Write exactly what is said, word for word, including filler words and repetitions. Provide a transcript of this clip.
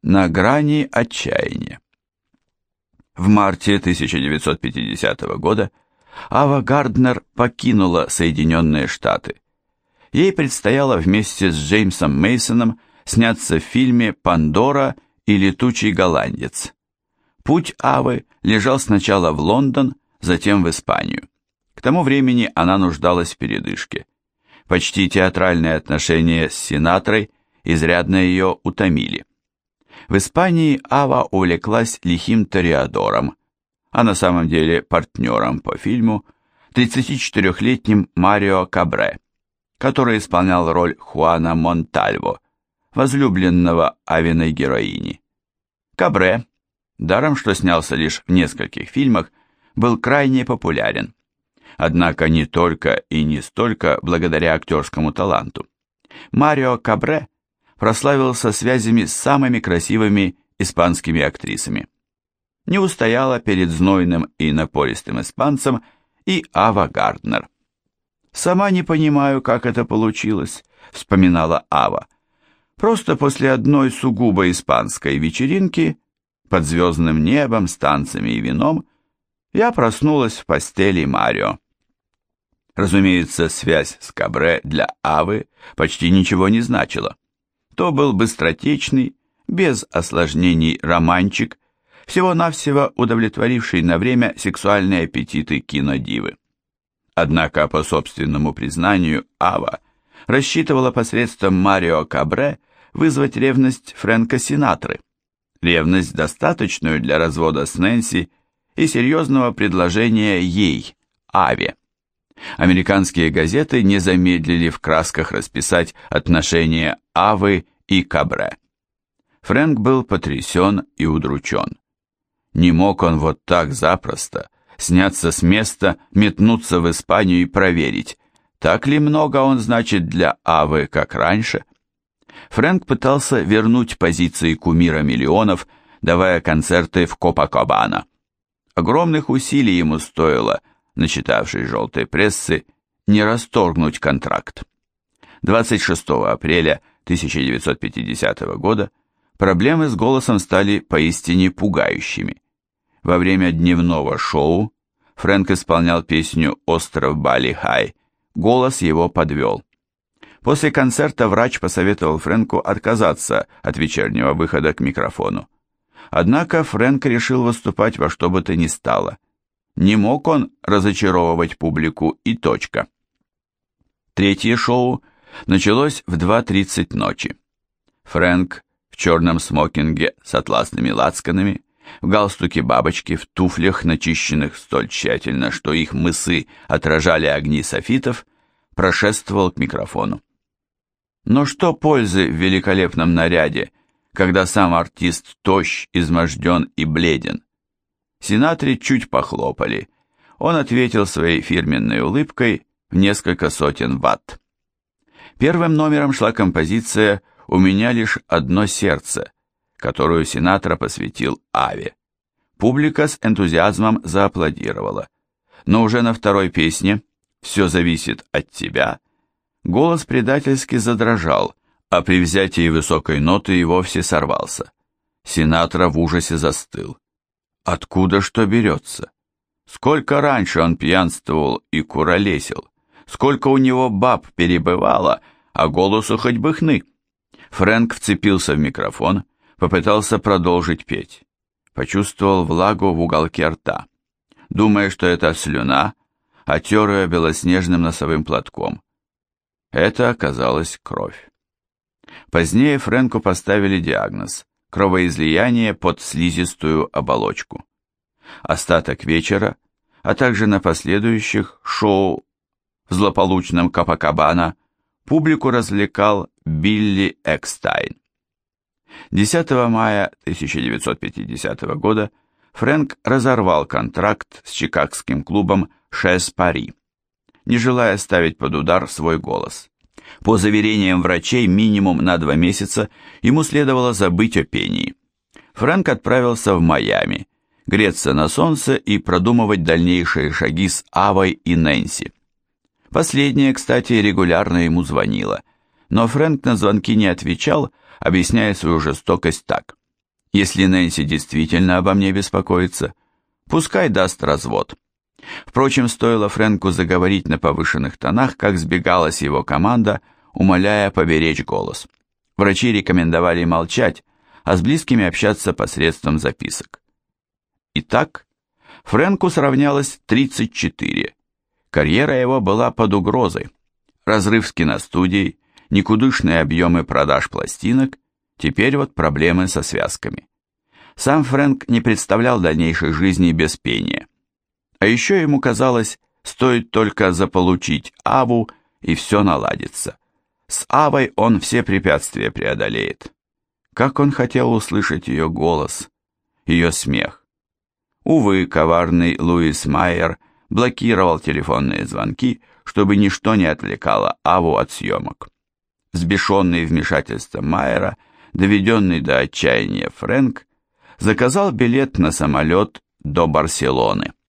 На грани отчаяния. В марте тысяча девятьсот пятидесятого года Ава Гарднер покинула Соединенные Штаты. Ей предстояло вместе с Джеймсом Мейсоном сняться в фильме «Пандора» и «Летучий голландец». Путь Авы лежал сначала в Лондон, затем в Испанию. К тому времени она нуждалась в передышке. Почти театральные отношения с Синатрой изрядно ее утомили. В Испании Ава увлеклась лихим тореадором, а на самом деле партнером по фильму, тридцатичетырехлетним Марио Кабре, который исполнял роль Хуана Монтальво, возлюбленного Авиной героини. Кабре, даром что снялся лишь в нескольких фильмах, был крайне популярен. Однако не только и не столько благодаря актерскому таланту. Марио Кабре прославился связями с самыми красивыми испанскими актрисами. Не устояла перед знойным и напористым испанцем и Ава Гарднер. «Сама не понимаю, как это получилось», — вспоминала Ава. «Просто после одной сугубо испанской вечеринки, под звездным небом, с танцами и вином, я проснулась в постели Марио». Разумеется, связь с Кабре для Авы почти ничего не значила. То был быстротечный, без осложнений романчик, всего-навсего удовлетворивший на время сексуальные аппетиты кинодивы. Однако, по собственному признанию, Ава рассчитывала посредством Марио Кабре вызвать ревность Фрэнка Синатры, ревность, достаточную для развода с Нэнси и серьезного предложения ей, Аве. Американские газеты не замедлили в красках расписать отношения Авы и Кабре. Фрэнк был потрясен и удручен. Не мог он вот так запросто сняться с места, метнуться в Испанию и проверить, так ли много он значит для Авы, как раньше. Фрэнк пытался вернуть позиции кумира миллионов, давая концерты в Копакабана. Огромных усилий ему стоило, начитавшей желтой прессы, не расторгнуть контракт. двадцать шестого апреля тысяча девятьсот пятидесятого года проблемы с голосом стали поистине пугающими. Во время дневного шоу Фрэнк исполнял песню «Остров Бали-Хай», голос его подвел. После концерта врач посоветовал Фрэнку отказаться от вечернего выхода к микрофону. Однако Фрэнк решил выступать во что бы то ни стало. Не мог он разочаровывать публику и точка. Третье шоу началось в два тридцать ночи. Фрэнк в черном смокинге с атласными лацканами, в галстуке бабочки, в туфлях, начищенных столь тщательно, что их мысы отражали огни софитов, прошествовал к микрофону. Но что пользы в великолепном наряде, когда сам артист тощ, изможден и бледен? Синатре чуть похлопали. Он ответил своей фирменной улыбкой в несколько сотен ватт. Первым номером шла композиция «У меня лишь одно сердце», которую Синатра посвятил Аве. Публика с энтузиазмом зааплодировала. Но уже на второй песне «Все зависит от тебя» голос предательски задрожал, а при взятии высокой ноты и вовсе сорвался. Синатра в ужасе застыл. Откуда что берется? Сколько раньше он пьянствовал и куролесил, сколько у него баб перебывало, а голосу хоть бы хны. Фрэнк вцепился в микрофон, попытался продолжить петь. Почувствовал влагу в уголке рта. Думая, что это слюна, отер ее белоснежным носовым платком. Это оказалась кровь. Позднее Фрэнку поставили диагноз – кровоизлияние под слизистую оболочку. Остаток вечера, а также на последующих шоу в злополучном Копакабана публику развлекал Билли Экстайн. десятого мая тысяча девятьсот пятидесятого года Фрэнк разорвал контракт с чикагским клубом «Шес Пари», не желая ставить под удар свой голос. По заверениям врачей, минимум на два месяца ему следовало забыть о пении. Фрэнк отправился в Майами, греться на солнце и продумывать дальнейшие шаги с Авой и Нэнси. Последняя, кстати, регулярно ему звонила, но Фрэнк на звонки не отвечал, объясняя свою жестокость так. Если Нэнси действительно обо мне беспокоится, пускай даст развод. Впрочем, стоило Фрэнку заговорить на повышенных тонах, как сбегалась его команда, умоляя поберечь голос. Врачи рекомендовали молчать, а с близкими общаться посредством записок. Итак, Фрэнку сравнялось тридцать четыре. Карьера его была под угрозой. Разрыв с киностудией, никудышные объемы продаж пластинок, теперь вот проблемы со связками. Сам Фрэнк не представлял дальнейшей жизни без пения. А еще ему казалось, стоит только заполучить Аву, и все наладится. С Авой он все препятствия преодолеет. Как он хотел услышать ее голос, ее смех. Увы, коварный Луис Майер блокировал телефонные звонки, чтобы ничто не отвлекало Аву от съемок. Взбешенный вмешательством Майера, доведенный до отчаяния Фрэнк, заказал билет на самолет до Барселоны.